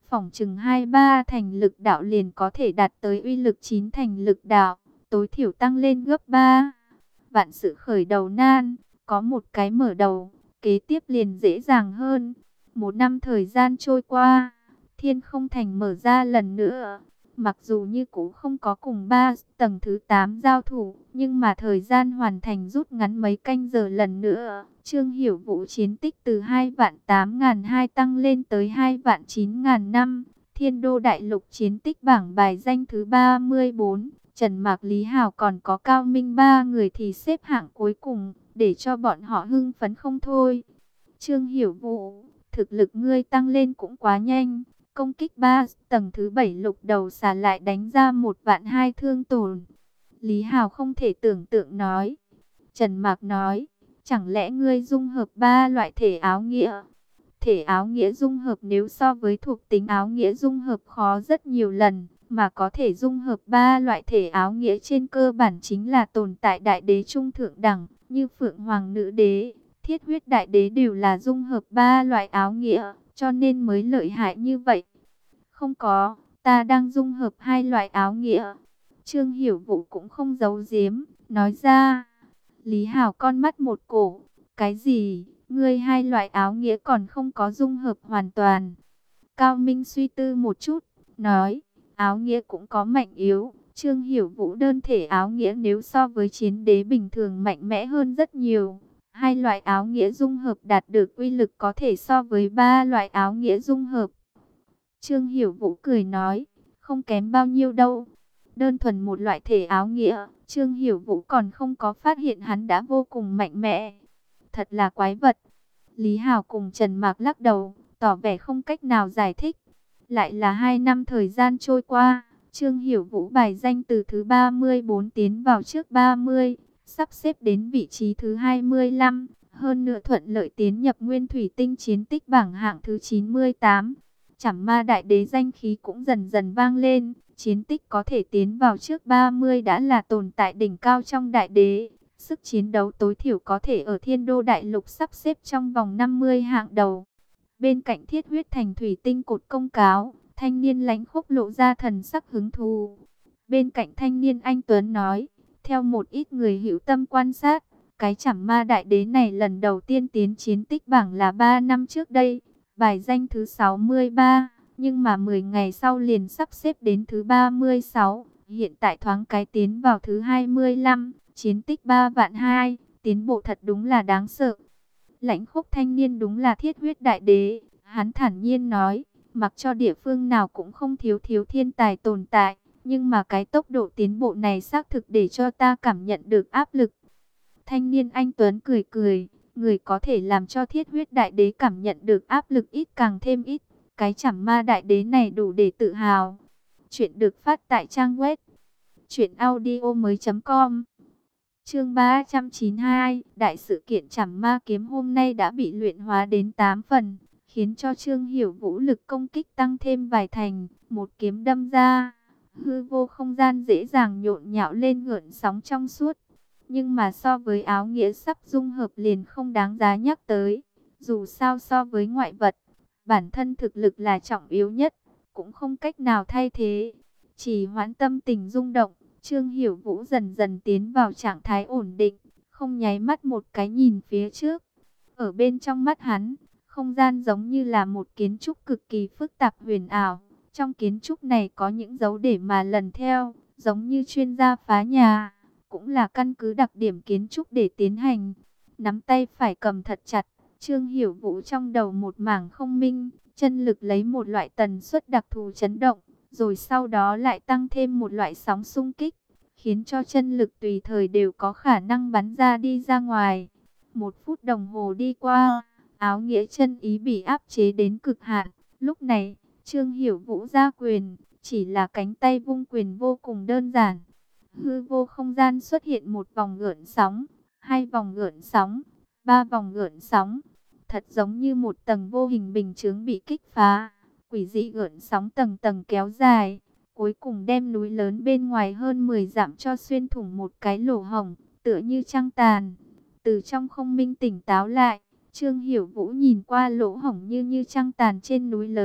phỏng chừng hai ba thành lực đạo liền có thể đạt tới uy lực chín thành lực đạo, tối thiểu tăng lên gấp ba. Vạn sự khởi đầu nan, có một cái mở đầu, kế tiếp liền dễ dàng hơn. Một năm thời gian trôi qua, Thiên Không Thành mở ra lần nữa. Mặc dù như cũ không có cùng ba tầng thứ tám giao thủ, nhưng mà thời gian hoàn thành rút ngắn mấy canh giờ lần nữa. Trương Hiểu Vũ chiến tích từ hai vạn tám ngàn hai tăng lên tới hai vạn chín ngàn năm. Thiên Đô Đại Lục chiến tích bảng bài danh thứ ba mươi bốn. Trần Mạc, Lý Hào còn có Cao Minh ba người thì xếp hạng cuối cùng, để cho bọn họ hưng phấn không thôi. Trương Hiểu Vũ, thực lực ngươi tăng lên cũng quá nhanh. Công kích ba tầng thứ bảy lục đầu xà lại đánh ra một vạn hai thương tổn. Lý Hào không thể tưởng tượng nói. Trần Mạc nói, chẳng lẽ ngươi dung hợp ba loại thể áo nghĩa? Thể áo nghĩa dung hợp nếu so với thuộc tính áo nghĩa dung hợp khó rất nhiều lần, mà có thể dung hợp ba loại thể áo nghĩa trên cơ bản chính là tồn tại đại đế trung thượng đẳng, như Phượng Hoàng Nữ Đế, Thiết Huyết Đại Đế đều là dung hợp ba loại áo nghĩa, cho nên mới lợi hại như vậy. Không có, ta đang dung hợp hai loại áo nghĩa. Trương Hiểu Vũ cũng không giấu giếm, nói ra. Lý Hào con mắt một cổ, cái gì? Ngươi hai loại áo nghĩa còn không có dung hợp hoàn toàn. Cao Minh suy tư một chút, nói, áo nghĩa cũng có mạnh yếu. Trương Hiểu Vũ đơn thể áo nghĩa nếu so với chiến đế bình thường mạnh mẽ hơn rất nhiều. Hai loại áo nghĩa dung hợp đạt được uy lực có thể so với ba loại áo nghĩa dung hợp. Trương Hiểu Vũ cười nói, không kém bao nhiêu đâu. Đơn thuần một loại thể áo nghĩa, Trương Hiểu Vũ còn không có phát hiện hắn đã vô cùng mạnh mẽ. Thật là quái vật. Lý Hào cùng Trần Mạc lắc đầu, tỏ vẻ không cách nào giải thích. Lại là hai năm thời gian trôi qua, Trương Hiểu Vũ bài danh từ thứ ba mươi bốn tiến vào trước ba mươi, sắp xếp đến vị trí thứ hai mươi lăm, hơn nữa thuận lợi tiến nhập Nguyên Thủy Tinh chiến tích bảng hạng thứ chín mươi tám. Chảm Ma Đại Đế danh khí cũng dần dần vang lên, chiến tích có thể tiến vào trước ba mươi đã là tồn tại đỉnh cao trong Đại Đế. Sức chiến đấu tối thiểu có thể ở Thiên Đô Đại Lục sắp xếp trong vòng năm mươi hạng đầu. Bên cạnh Thiết Huyết Thành thủy tinh cột công cáo, thanh niên Lãnh Khốc lộ ra thần sắc hứng thú. Bên cạnh thanh niên anh Tuấn nói, theo một ít người hữu tâm quan sát, cái Chảm Ma Đại Đế này lần đầu tiên tiến chiến tích bảng là ba năm trước đây, bài danh thứ sáu mươi ba, nhưng mà mười ngày sau liền sắp xếp đến thứ ba mươi sáu, hiện tại thoáng cái tiến vào thứ hai mươi lăm. Chiến tích ba vạn hai, tiến bộ thật đúng là đáng sợ. Lãnh Khốc thanh niên đúng là Thiết Huyết Đại Đế, hắn thản nhiên nói, mặc cho địa phương nào cũng không thiếu thiếu thiên tài tồn tại, nhưng mà cái tốc độ tiến bộ này xác thực để cho ta cảm nhận được áp lực. Thanh niên anh Tuấn cười cười, người có thể làm cho Thiết Huyết Đại Đế cảm nhận được áp lực ít càng thêm ít, cái Chảm Ma Đại Đế này đủ để tự hào. Chuyện được phát tại trang web truyện audio mới chấm com. Chương ba trăm chín mươi hai, đại sự kiện Chảm Ma kiếm hôm nay đã bị luyện hóa đến tám phần, khiến cho Trương Hiểu Vũ lực công kích tăng thêm vài thành, một kiếm đâm ra, hư vô không gian dễ dàng nhộn nhạo lên gợn sóng trong suốt. Nhưng mà so với áo nghĩa sắp dung hợp liền không đáng giá nhắc tới, dù sao so với ngoại vật, bản thân thực lực là trọng yếu nhất, cũng không cách nào thay thế. Chỉ hoãn tâm tình rung động, Trương Hiểu Vũ dần dần tiến vào trạng thái ổn định, không nháy mắt một cái nhìn phía trước. Ở bên trong mắt hắn, không gian giống như là một kiến trúc cực kỳ phức tạp huyền ảo. Trong kiến trúc này có những dấu để mà lần theo, giống như chuyên gia phá nhà, cũng là căn cứ đặc điểm kiến trúc để tiến hành. Nắm tay phải cầm thật chặt, Trương Hiểu Vũ trong đầu một mảng không minh, chân lực lấy một loại tần suất đặc thù chấn động, rồi sau đó lại tăng thêm một loại sóng xung kích, khiến cho chân lực tùy thời đều có khả năng bắn ra đi ra ngoài. Một phút đồng hồ đi qua, áo nghĩa chân ý bị áp chế đến cực hạn. Lúc này, Trương Hiểu Vũ ra quyền, chỉ là cánh tay vung quyền vô cùng đơn giản. Hư vô không gian xuất hiện một vòng gợn sóng, hai vòng gợn sóng, ba vòng gợn sóng. Thật giống như một tầng vô hình bình chướng bị kích phá. Quỷ dị gợn sóng tầng tầng kéo dài, cuối cùng đem núi lớn bên ngoài hơn mười dặm cho xuyên thủng một cái lỗ hổng, tựa như trăng tàn. Từ trong không minh tỉnh táo lại, Trương Hiểu Vũ nhìn qua lỗ hổng như như trăng tàn trên núi lớn,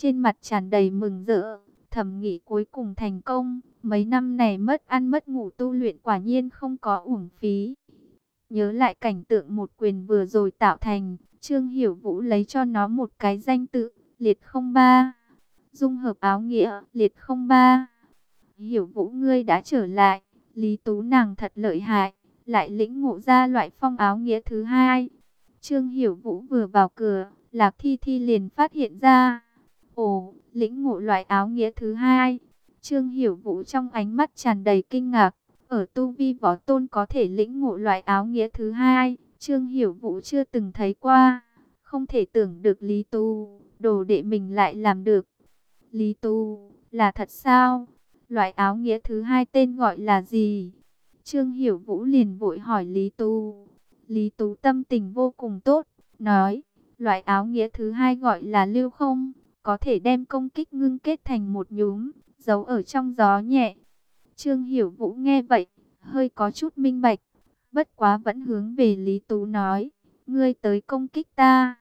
trên mặt tràn đầy mừng rỡ, thầm nghĩ cuối cùng thành công, mấy năm này mất ăn mất ngủ tu luyện quả nhiên không có uổng phí. Nhớ lại cảnh tượng một quyền vừa rồi tạo thành, Trương Hiểu Vũ lấy cho nó một cái danh tự, Liệt không ba. Dung hợp áo nghĩa, Liệt không ba. Hiểu Vũ ngươi đã trở lại, Lý Tú nàng thật lợi hại, lại lĩnh ngộ ra loại phong áo nghĩa thứ hai. Trương Hiểu Vũ vừa vào cửa, Lạc Thi Thi liền phát hiện ra. Ồ, lĩnh ngộ loại áo nghĩa thứ hai. Trương Hiểu Vũ trong ánh mắt tràn đầy kinh ngạc. Ở tu vi võ tôn có thể lĩnh ngộ loại áo nghĩa thứ hai, Trương Hiểu Vũ chưa từng thấy qua. Không thể tưởng được Lý Tu, đồ đệ mình lại làm được. Lý Tu, là thật sao? Loại áo nghĩa thứ hai tên gọi là gì? Trương Hiểu Vũ liền vội hỏi Lý Tu. Lý Tú tâm tình vô cùng tốt, nói, loại áo nghĩa thứ hai gọi là lưu không, có thể đem công kích ngưng kết thành một nhúm, giấu ở trong gió nhẹ. Trương Hiểu Vũ nghe vậy, hơi có chút minh bạch, bất quá vẫn hướng về Lý Tú nói, ngươi tới công kích ta.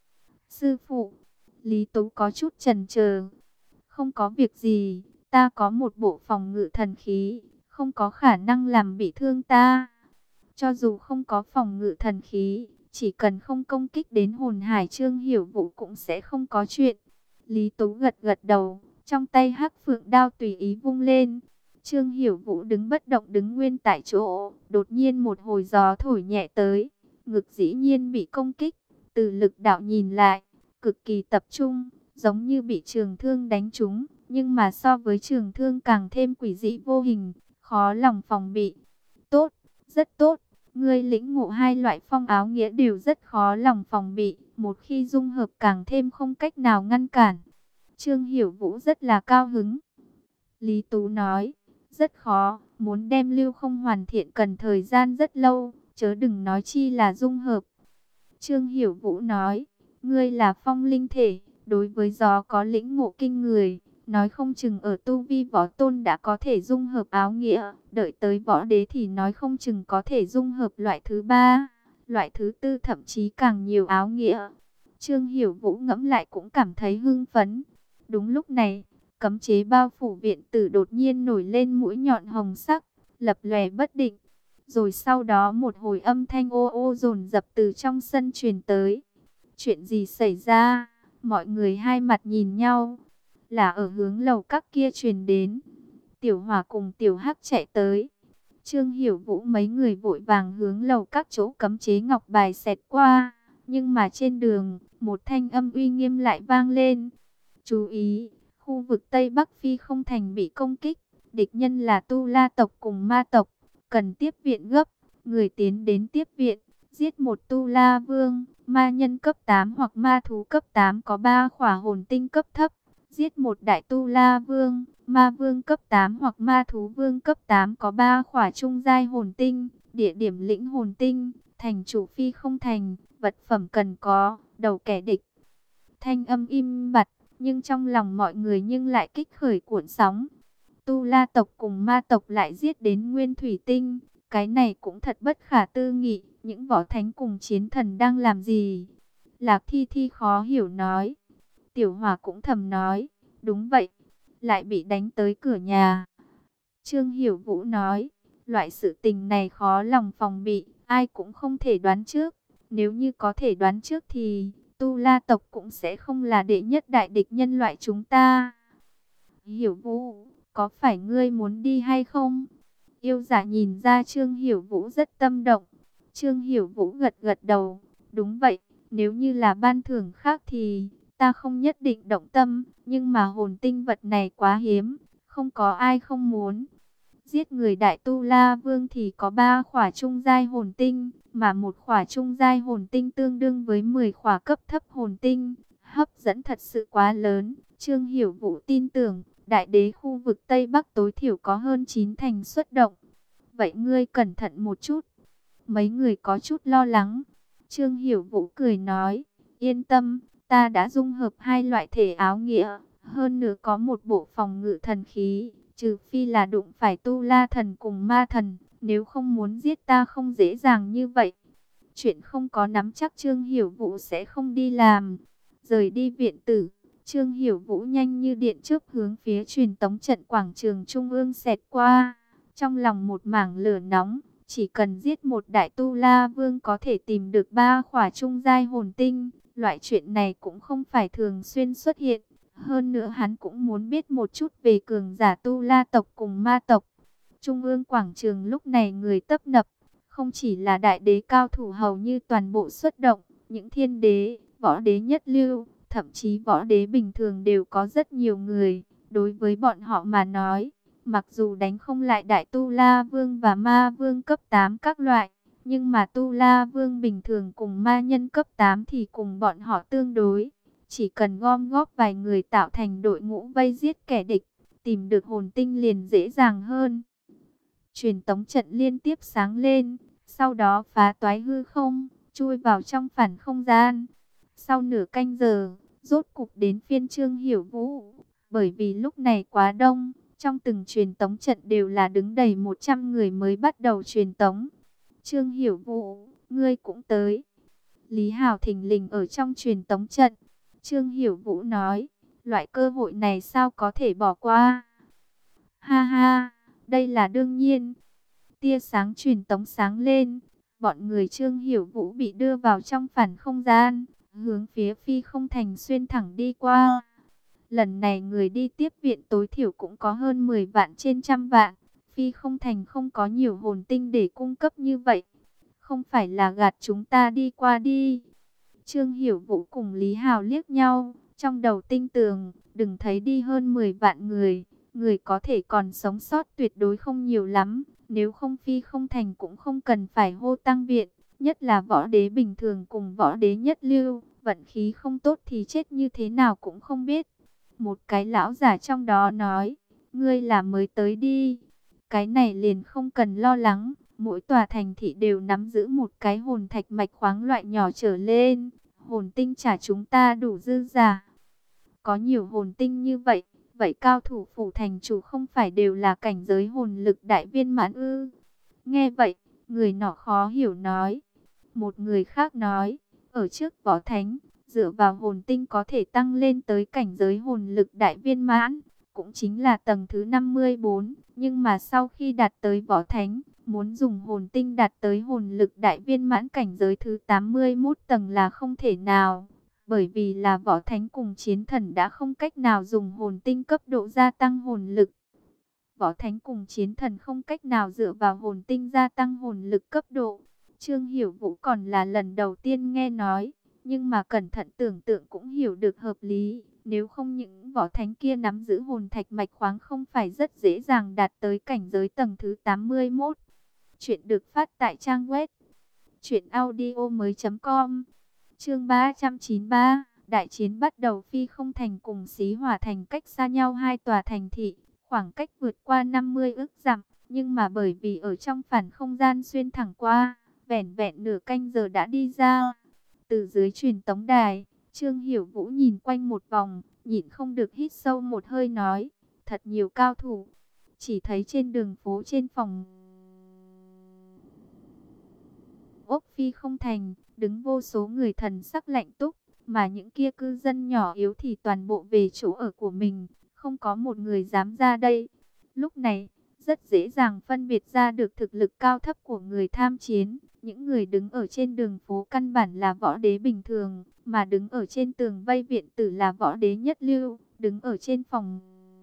Sư phụ, Lý Tú có chút chần chờ, không có việc gì, ta có một bộ phòng ngự thần khí, không có khả năng làm bị thương ta. Cho dù không có phòng ngự thần khí, chỉ cần không công kích đến hồn hải Trương Hiểu Vũ cũng sẽ không có chuyện. Lý Tú gật gật đầu, trong tay hắc phượng đao tùy ý vung lên. Trương Hiểu Vũ đứng bất động đứng nguyên tại chỗ, đột nhiên một hồi gió thổi nhẹ tới, ngực dĩ nhiên bị công kích, từ lực đạo nhìn lại, cực kỳ tập trung, giống như bị trường thương đánh trúng, nhưng mà so với trường thương càng thêm quỷ dị vô hình, khó lòng phòng bị. Tốt, rất tốt, ngươi lĩnh ngộ hai loại phong áo nghĩa đều rất khó lòng phòng bị, một khi dung hợp càng thêm không cách nào ngăn cản. Trương Hiểu Vũ rất là cao hứng. Lý Tú nói, rất khó, muốn đem lưu không hoàn thiện cần thời gian rất lâu, chớ đừng nói chi là dung hợp. Trương Hiểu Vũ nói, ngươi là phong linh thể, đối với gió có lĩnh ngộ kinh người, nói không chừng ở tu vi võ tôn đã có thể dung hợp áo nghĩa, đợi tới võ đế thì nói không chừng có thể dung hợp loại thứ ba, loại thứ tư thậm chí càng nhiều áo nghĩa. Trương Hiểu Vũ ngẫm lại cũng cảm thấy hưng phấn. Đúng lúc này, cấm chế bao phủ viện tử đột nhiên nổi lên mũi nhọn hồng sắc, lập lòe bất định. Rồi sau đó một hồi âm thanh ô ô dồn dập từ trong sân truyền tới. Chuyện gì xảy ra? Mọi người hai mặt nhìn nhau. Là ở hướng lầu các kia truyền đến. Tiểu Hỏa cùng Tiểu Hắc chạy tới. Trương Hiểu Vũ mấy người vội vàng hướng lầu các chỗ cấm chế ngọc bài xẹt qua. Nhưng mà trên đường, một thanh âm uy nghiêm lại vang lên. Chú ý, khu vực Tây Bắc Phi không thành bị công kích. Địch nhân là Tu La tộc cùng Ma tộc. Cần tiếp viện gấp. Người tiến đến tiếp viện. Giết một Tu La Vương. Ma nhân cấp tám hoặc ma thú cấp tám có ba khỏa hồn tinh cấp thấp. Giết một đại Tu La Vương. Ma Vương cấp tám hoặc ma thú Vương cấp tám có ba khỏa trung giai hồn tinh. Địa điểm lĩnh hồn tinh. Thành chủ Phi không thành. Vật phẩm cần có. Đầu kẻ địch. Thanh âm im bặt. Nhưng trong lòng mọi người nhưng lại kích khởi cuộn sóng. Tu La tộc cùng ma tộc lại giết đến Nguyên Thủy Tinh. Cái này cũng thật bất khả tư nghị. Những võ thánh cùng chiến thần đang làm gì? Lạc Thi Thi khó hiểu nói. Tiểu Hỏa cũng thầm nói. Đúng vậy. Lại bị đánh tới cửa nhà. Trương Hiểu Vũ nói. Loại sự tình này khó lòng phòng bị. Ai cũng không thể đoán trước. Nếu như có thể đoán trước thì Tu La tộc cũng sẽ không là đệ nhất đại địch nhân loại chúng ta. Hiểu Vũ, có phải ngươi muốn đi hay không? Yêu Giả nhìn ra Trương Hiểu Vũ rất tâm động. Trương Hiểu Vũ gật gật đầu. Đúng vậy, nếu như là ban thưởng khác thì ta không nhất định động tâm. Nhưng mà hồn tinh vật này quá hiếm, không có ai không muốn. Giết người đại Tu La Vương thì có ba khỏa trung giai hồn tinh, mà một khỏa trung giai hồn tinh tương đương với mười khỏa cấp thấp hồn tinh. Hấp dẫn thật sự quá lớn. Trương Hiểu Vũ tin tưởng, đại đế khu vực Tây Bắc tối thiểu có hơn chín thành xuất động. Vậy ngươi cẩn thận một chút. Mấy người có chút lo lắng. Trương Hiểu Vũ cười nói, yên tâm, ta đã dung hợp hai loại thể áo nghĩa, hơn nữa có một bộ phòng ngự thần khí, trừ phi là đụng phải Tu La thần cùng Ma thần, nếu không muốn giết ta không dễ dàng như vậy. Chuyện không có nắm chắc Trương Hiểu Vũ sẽ không đi làm. Rời đi viện tử, Trương Hiểu Vũ nhanh như điện chớp hướng phía truyền tống trận quảng trường trung ương xẹt qua. Trong lòng một mảng lửa nóng, chỉ cần giết một đại tu la vương có thể tìm được ba khỏa trung giai hồn tinh. Loại chuyện này cũng không phải thường xuyên xuất hiện. Hơn nữa hắn cũng muốn biết một chút về cường giả tu la tộc cùng ma tộc. Trung ương quảng trường lúc này người tấp nập, không chỉ là đại đế cao thủ hầu như toàn bộ xuất động, những thiên đế, võ đế nhất lưu, thậm chí võ đế bình thường đều có rất nhiều người. Đối với bọn họ mà nói, mặc dù đánh không lại đại tu la vương và ma vương cấp tám các loại, nhưng mà tu la vương bình thường cùng ma nhân cấp tám thì cùng bọn họ tương đối. Chỉ cần gom góp vài người tạo thành đội ngũ vây giết kẻ địch, tìm được hồn tinh liền dễ dàng hơn. Truyền tống trận liên tiếp sáng lên, sau đó phá toái hư không, chui vào trong phản không gian. Sau nửa canh giờ, rốt cục đến phiên Trương Hiểu Vũ. Bởi vì lúc này quá đông, trong từng truyền tống trận đều là đứng đầy một trăm người mới bắt đầu truyền tống. Trương Hiểu Vũ, ngươi cũng tới. Lý Hào thình lình ở trong truyền tống trận. Trương Hiểu Vũ nói, loại cơ hội này sao có thể bỏ qua. Ha ha, đây là đương nhiên. Tia sáng truyền tống sáng lên, bọn người Trương Hiểu Vũ bị đưa vào trong phản không gian, hướng phía phi không thành xuyên thẳng đi qua. Lần này người đi tiếp viện tối thiểu cũng có hơn mười vạn trên trăm vạn. Phi không thành không có nhiều hồn tinh để cung cấp như vậy. Không phải là gạt chúng ta đi qua đi. Trương Hiểu Vũ cùng Lý Hào liếc nhau, trong đầu tinh tường, đừng thấy đi hơn mười vạn người. Người có thể còn sống sót tuyệt đối không nhiều lắm. Nếu không phi không thành cũng không cần phải hô tăng viện. Nhất là võ đế bình thường cùng võ đế nhất lưu. Vận khí không tốt thì chết như thế nào cũng không biết. Một cái lão giả trong đó nói, ngươi là mới tới đi. Cái này liền không cần lo lắng. Mỗi tòa thành thị đều nắm giữ một cái hồn thạch mạch khoáng loại nhỏ trở lên. Hồn tinh trả chúng ta đủ dư giả. Có nhiều hồn tinh như vậy. Vậy cao thủ phủ thành chủ không phải đều là cảnh giới hồn lực đại viên mãn ư? Nghe vậy, người nọ khó hiểu nói. Một người khác nói, ở trước võ thánh, dựa vào hồn tinh có thể tăng lên tới cảnh giới hồn lực đại viên mãn, cũng chính là tầng thứ năm mươi bốn. Nhưng mà sau khi đạt tới võ thánh, muốn dùng hồn tinh đạt tới hồn lực đại viên mãn cảnh giới thứ tám mươi mốt tầng là không thể nào. Bởi vì là võ thánh cùng chiến thần đã không cách nào dùng hồn tinh cấp độ gia tăng hồn lực. Võ thánh cùng chiến thần không cách nào dựa vào hồn tinh gia tăng hồn lực cấp độ. Trương Hiểu Vũ còn là lần đầu tiên nghe nói, nhưng mà cẩn thận tưởng tượng cũng hiểu được hợp lý. Nếu không những võ thánh kia nắm giữ hồn thạch mạch khoáng không phải rất dễ dàng đạt tới cảnh giới tầng thứ tám mươi mốt. Chuyện được phát tại trang web truyện audio mới chấm com. Chương ba trăm chín mươi ba, đại chiến bắt đầu. Phi không thành cùng Xí Hỏa thành cách xa nhau hai tòa thành thị, khoảng cách vượt qua năm mươi ức dặm, nhưng mà bởi vì ở trong phản không gian xuyên thẳng qua, vẻn vẹn nửa canh giờ đã đi ra. Từ dưới truyền tống đài, Trương Hiểu Vũ nhìn quanh một vòng, nhịn không được hít sâu một hơi nói, thật nhiều cao thủ. Chỉ thấy trên đường phố trên phòng ốc phi không thành, đứng vô số người thần sắc lạnh túc, mà những kia cư dân nhỏ yếu thì toàn bộ về chỗ ở của mình, không có một người dám ra đây. Lúc này, rất dễ dàng phân biệt ra được thực lực cao thấp của người tham chiến. Những người đứng ở trên đường phố căn bản là võ đế bình thường, mà đứng ở trên tường vây viện tử là võ đế nhất lưu, đứng ở trên phòng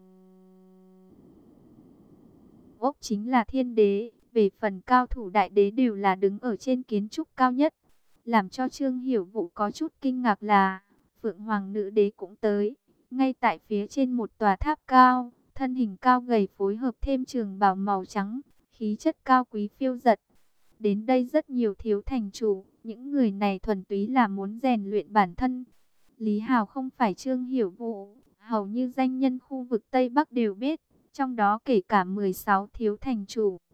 ốc chính là thiên đế. Về phần cao thủ đại đế đều là đứng ở trên kiến trúc cao nhất. Làm cho Trương Hiểu Vũ có chút kinh ngạc là Phượng Hoàng nữ đế cũng tới. Ngay tại phía trên một tòa tháp cao, thân hình cao gầy phối hợp thêm trường bào màu trắng, khí chất cao quý phiêu dật. Đến đây rất nhiều thiếu thành chủ, những người này thuần túy là muốn rèn luyện bản thân. Lý Hào không phải Trương Hiểu Vũ, hầu như danh nhân khu vực Tây Bắc đều biết, trong đó kể cả mười sáu thiếu thành chủ.